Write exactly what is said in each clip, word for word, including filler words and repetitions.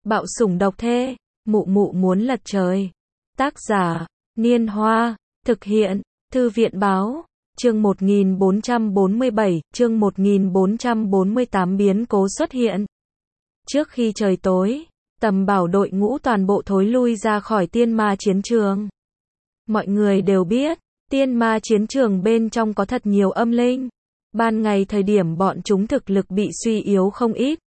Bạo sủng độc thê, mụ mụ muốn lật trời. Tác giả, Niên Hoa, thực hiện, Thư viện báo, chương một nghìn bốn trăm bốn mươi bảy, chương một nghìn bốn trăm bốn mươi tám biến cố xuất hiện. Trước khi trời tối, Tầm Bảo đội ngũ toàn bộ thối lui ra khỏi tiên ma chiến trường. Mọi người đều biết, tiên ma chiến trường bên trong có thật nhiều âm linh. Ban ngày thời điểm bọn chúng thực lực bị suy yếu không ít.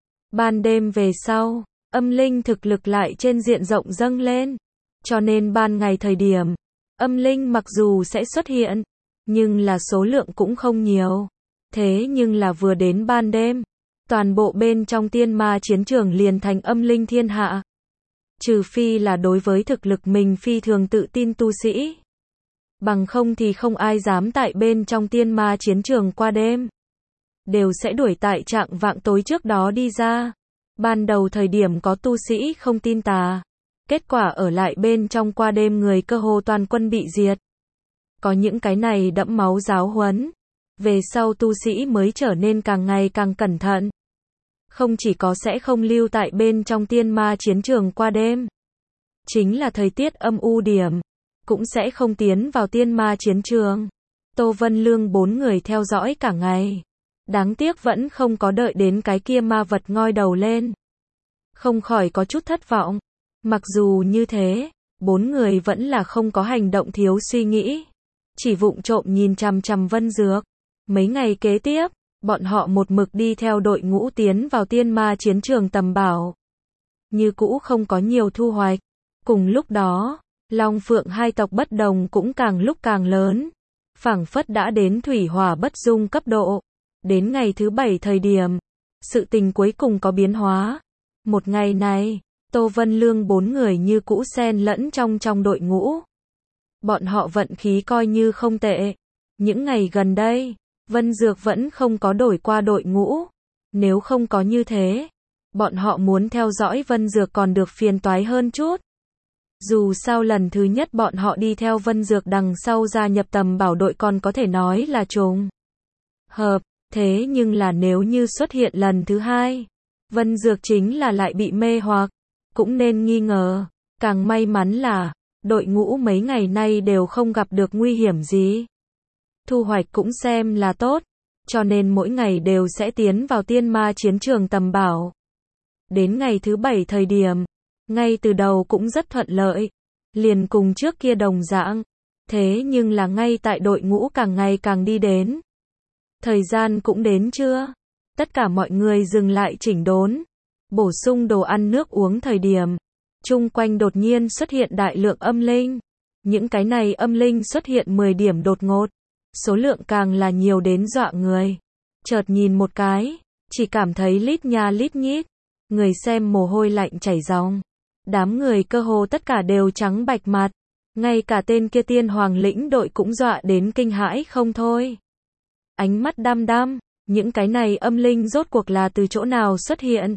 Ban đêm về sau, âm linh thực lực lại trên diện rộng dâng lên. Cho nên ban ngày thời điểm, âm linh mặc dù sẽ xuất hiện, nhưng là số lượng cũng không nhiều. Thế nhưng là vừa đến ban đêm, toàn bộ bên trong tiên ma chiến trường liền thành âm linh thiên hạ. Trừ phi là đối với thực lực mình phi thường tự tin tu sĩ. Bằng không thì không ai dám tại bên trong tiên ma chiến trường qua đêm. Đều sẽ đuổi tại trạng vạng tối trước đó đi ra. Ban đầu thời điểm có tu sĩ không tin tà. Kết quả ở lại bên trong qua đêm người cơ hồ toàn quân bị diệt. Có những cái này đẫm máu giáo huấn. Về sau tu sĩ mới trở nên càng ngày càng cẩn thận. Không chỉ có sẽ không lưu tại bên trong tiên ma chiến trường qua đêm. Chính là thời tiết âm u điểm. Cũng sẽ không tiến vào tiên ma chiến trường. Tô Vân Lương bốn người theo dõi cả ngày. Đáng tiếc vẫn không có đợi đến cái kia ma vật ngoi đầu lên. Không khỏi có chút thất vọng. Mặc dù như thế, bốn người vẫn là không có hành động thiếu suy nghĩ. Chỉ vụng trộm nhìn chằm chằm Vân Dược. Mấy ngày kế tiếp, bọn họ một mực đi theo đội ngũ tiến vào tiên ma chiến trường Tầm Bảo. Như cũ không có nhiều thu hoạch. Cùng lúc đó, Long Phượng hai tộc bất đồng cũng càng lúc càng lớn. Phảng phất đã đến thủy hỏa bất dung cấp độ. Đến ngày thứ bảy thời điểm, sự tình cuối cùng có biến hóa. Một ngày này, Tô Vân Lương bốn người như cũ xen lẫn trong trong đội ngũ. Bọn họ vận khí coi như không tệ. Những ngày gần đây, Vân Dược vẫn không có đổi qua đội ngũ. Nếu không có như thế, bọn họ muốn theo dõi Vân Dược còn được phiền toái hơn chút. Dù sao lần thứ nhất bọn họ đi theo Vân Dược đằng sau gia nhập Tầm Bảo đội còn có thể nói là trùng hợp. Thế nhưng là nếu như xuất hiện lần thứ hai, Vân Dược chính là lại bị mê hoặc, cũng nên nghi ngờ. Càng may mắn là, đội ngũ mấy ngày nay đều không gặp được nguy hiểm gì. Thu hoạch cũng xem là tốt, cho nên mỗi ngày đều sẽ tiến vào tiên ma chiến trường Tầm Bảo. Đến ngày thứ bảy thời điểm, ngay từ đầu cũng rất thuận lợi, liền cùng trước kia đồng dạng. Thế nhưng là ngay tại đội ngũ càng ngày càng đi đến. Thời gian cũng đến chưa? Tất cả mọi người dừng lại chỉnh đốn, bổ sung đồ ăn nước uống thời điểm. Chung quanh đột nhiên xuất hiện đại lượng âm linh. Những cái này âm linh xuất hiện mười điểm đột ngột. Số lượng càng là nhiều đến dọa người. Chợt nhìn một cái, chỉ cảm thấy lít nha lít nhít. Người xem mồ hôi lạnh chảy ròng. Đám người cơ hồ tất cả đều trắng bạch mặt. Ngay cả tên kia tiên hoàng lĩnh đội cũng dọa đến kinh hãi không thôi. Ánh mắt đăm đăm, những cái này âm linh rốt cuộc là từ chỗ nào xuất hiện?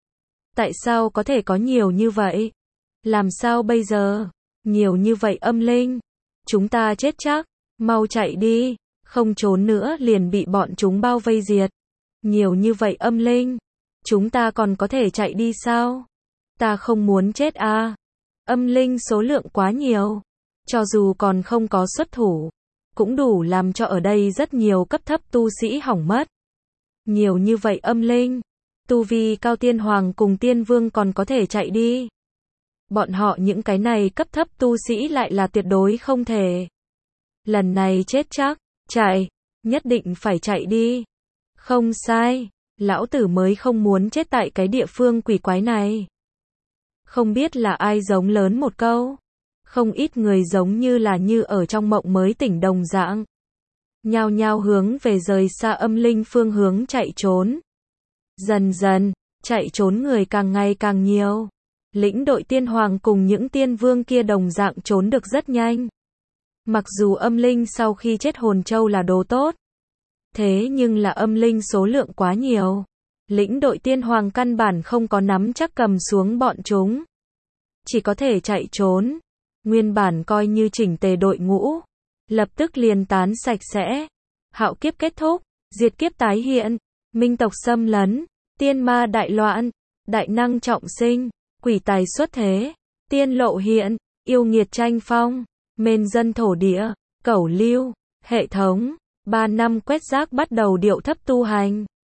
Tại sao có thể có nhiều như vậy? Làm sao bây giờ? Nhiều như vậy âm linh. Chúng ta chết chắc, mau chạy đi, không trốn nữa liền bị bọn chúng bao vây diệt. Nhiều như vậy âm linh, chúng ta còn có thể chạy đi sao? Ta không muốn chết à? Âm linh số lượng quá nhiều, cho dù còn không có xuất thủ, cũng đủ làm cho ở đây rất nhiều cấp thấp tu sĩ hỏng mất. Nhiều như vậy âm linh, tu vi cao tiên hoàng cùng tiên vương còn có thể chạy đi. Bọn họ những cái này cấp thấp tu sĩ lại là tuyệt đối không thể. Lần này chết chắc, chạy, nhất định phải chạy đi. Không sai, lão tử mới không muốn chết tại cái địa phương quỷ quái này. Không biết là ai giống lớn một câu. Không ít người giống như là như ở trong mộng mới tỉnh đồng dạng. Nhao nhao hướng về rời xa âm linh phương hướng chạy trốn. Dần dần, chạy trốn người càng ngày càng nhiều. Lĩnh đội tiên hoàng cùng những tiên vương kia đồng dạng trốn được rất nhanh. Mặc dù âm linh sau khi chết hồn châu là đồ tốt. Thế nhưng là âm linh số lượng quá nhiều. Lĩnh đội tiên hoàng căn bản không có nắm chắc cầm xuống bọn chúng. Chỉ có thể chạy trốn. Nguyên bản coi như chỉnh tề đội ngũ, lập tức liền tán sạch sẽ. Hạo kiếp kết thúc, diệt kiếp tái hiện, minh tộc xâm lấn, tiên ma đại loạn, đại năng trọng sinh, quỷ tài xuất thế, tiên lộ hiện, yêu nghiệt tranh phong, mên dân thổ địa, cẩu lưu, hệ thống, ba năm quét rác bắt đầu điệu thấp tu hành.